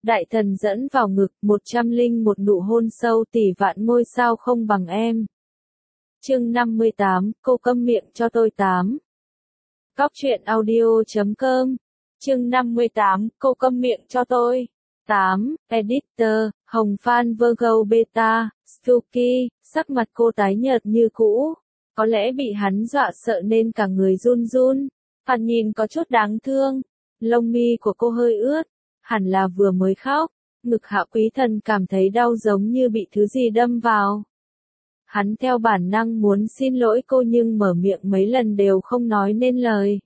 Đại thần dẫn vào ngực, 101 nụ hôn sâu tỷ vạn ngôi sao không bằng em. Chương 58, cô câm miệng cho tôi 8. Góc truyện audio.com. Chương 58, cô câm miệng cho tôi 8. Editor, Hồng Phan Virgo Beta, Stucky, sắc mặt cô tái nhợt như cũ. Có lẽ bị hắn dọa sợ nên cả người run run. Thoạt nhìn có chút đáng thương. Lông mi của cô hơi ướt. Hẳn là vừa mới khóc. Ngực Hạ Quý Thần cảm thấy đau giống như bị thứ gì đâm vào. Hắn theo bản năng muốn xin lỗi cô nhưng mở miệng mấy lần đều không nói nên lời.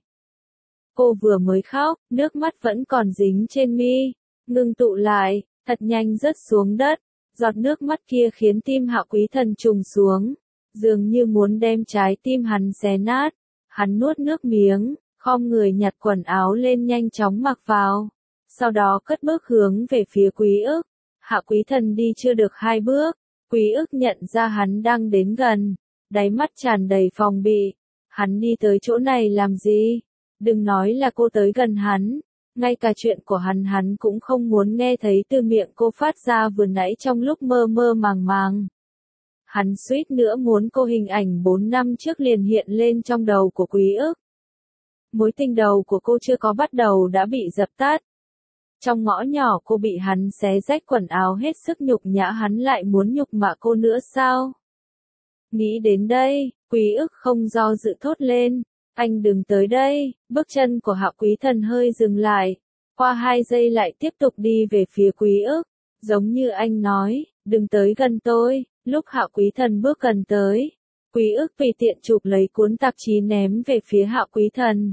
Cô vừa mới khóc, nước mắt vẫn còn dính trên mi, ngưng tụ lại, thật nhanh rớt xuống đất. Giọt nước mắt kia khiến tim Hạ Quý Thần trùng xuống, dường như muốn đem trái tim hắn xé nát. Hắn nuốt nước miếng, khom người nhặt quần áo lên nhanh chóng mặc vào. Sau đó cất bước hướng về phía Quý Ức. Hạ Quý Thần đi chưa được 2 bước, Quý Ức nhận ra hắn đang đến gần, đáy mắt tràn đầy phòng bị. Hắn đi tới chỗ này làm gì? Đừng nói là cô tới gần hắn, ngay cả chuyện của hắn cũng không muốn nghe thấy từ miệng cô phát ra vừa nãy trong lúc mơ mơ màng màng. Hắn suýt nữa muốn cô hình ảnh 4 năm trước liền hiện lên trong đầu của Quý Ức. Mối tình đầu của cô chưa có bắt đầu đã bị dập tắt. Trong ngõ nhỏ cô bị hắn xé rách quần áo hết sức nhục nhã, hắn lại muốn nhục mạ cô nữa sao? Nghĩ đến đây, Quý Ức không do dự thốt lên, anh đừng tới đây. Bước chân của Hạ Quý Thần hơi dừng lại, qua 2 giây lại tiếp tục đi về phía Quý Ức, giống như anh nói, đừng tới gần tôi. Lúc Hạ Quý Thần bước gần tới, Quý Ức vì tiện chụp lấy cuốn tạp chí ném về phía Hạ Quý Thần.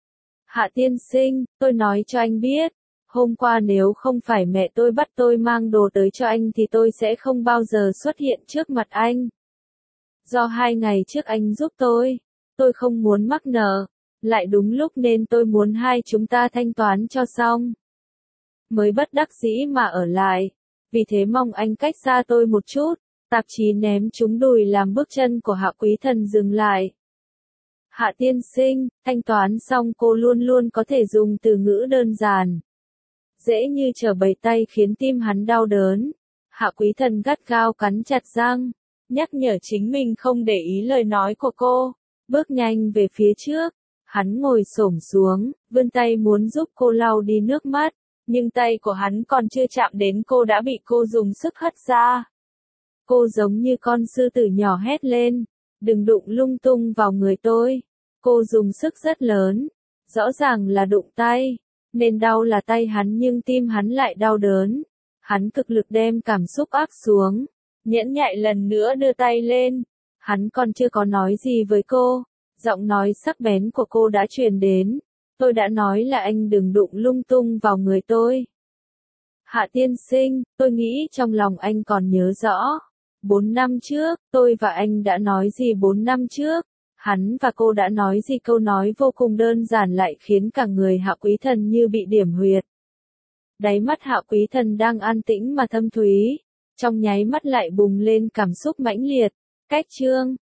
Hạ tiên sinh, tôi nói cho anh biết, hôm qua nếu không phải mẹ tôi bắt tôi mang đồ tới cho anh thì tôi sẽ không bao giờ xuất hiện trước mặt anh. Do 2 ngày trước anh giúp tôi không muốn mắc nợ, lại đúng lúc nên tôi muốn hai chúng ta thanh toán cho xong. Mới bất đắc dĩ mà ở lại, vì thế mong anh cách xa tôi một chút. Tạp chí ném trúng đùi làm bước chân của Hạ Quý Thần dừng lại. Hạ tiên sinh, thanh toán xong cô luôn luôn có thể dùng từ ngữ đơn giản, dễ như trở bầy tay khiến tim hắn đau đớn. Hạ Quý Thần gắt gao cắn chặt răng, nhắc nhở chính mình không để ý lời nói của cô, bước nhanh về phía trước. Hắn ngồi xổm xuống, vươn tay muốn giúp cô lau đi nước mắt, nhưng tay của hắn còn chưa chạm đến cô đã bị cô dùng sức hất ra. Cô giống như con sư tử nhỏ hét lên, đừng đụng lung tung vào người tôi. Cô dùng sức rất lớn, rõ ràng là đụng tay, nên đau là tay hắn nhưng tim hắn lại đau đớn. Hắn cực lực đem cảm xúc áp xuống, nhẫn nhại lần nữa đưa tay lên. Hắn còn chưa có nói gì với cô, giọng nói sắc bén của cô đã truyền đến. Tôi đã nói là anh đừng đụng lung tung vào người tôi. Hạ tiên sinh, tôi nghĩ trong lòng anh còn nhớ rõ. 4 năm trước, tôi và anh đã nói gì 4 năm trước? Hắn và cô đã nói gì? Câu nói vô cùng đơn giản lại khiến cả người Hạ Quý Thần như bị điểm huyệt. Đáy mắt Hạ Quý Thần đang an tĩnh mà thâm thúy, trong nháy mắt lại bùng lên cảm xúc mãnh liệt. Cách chương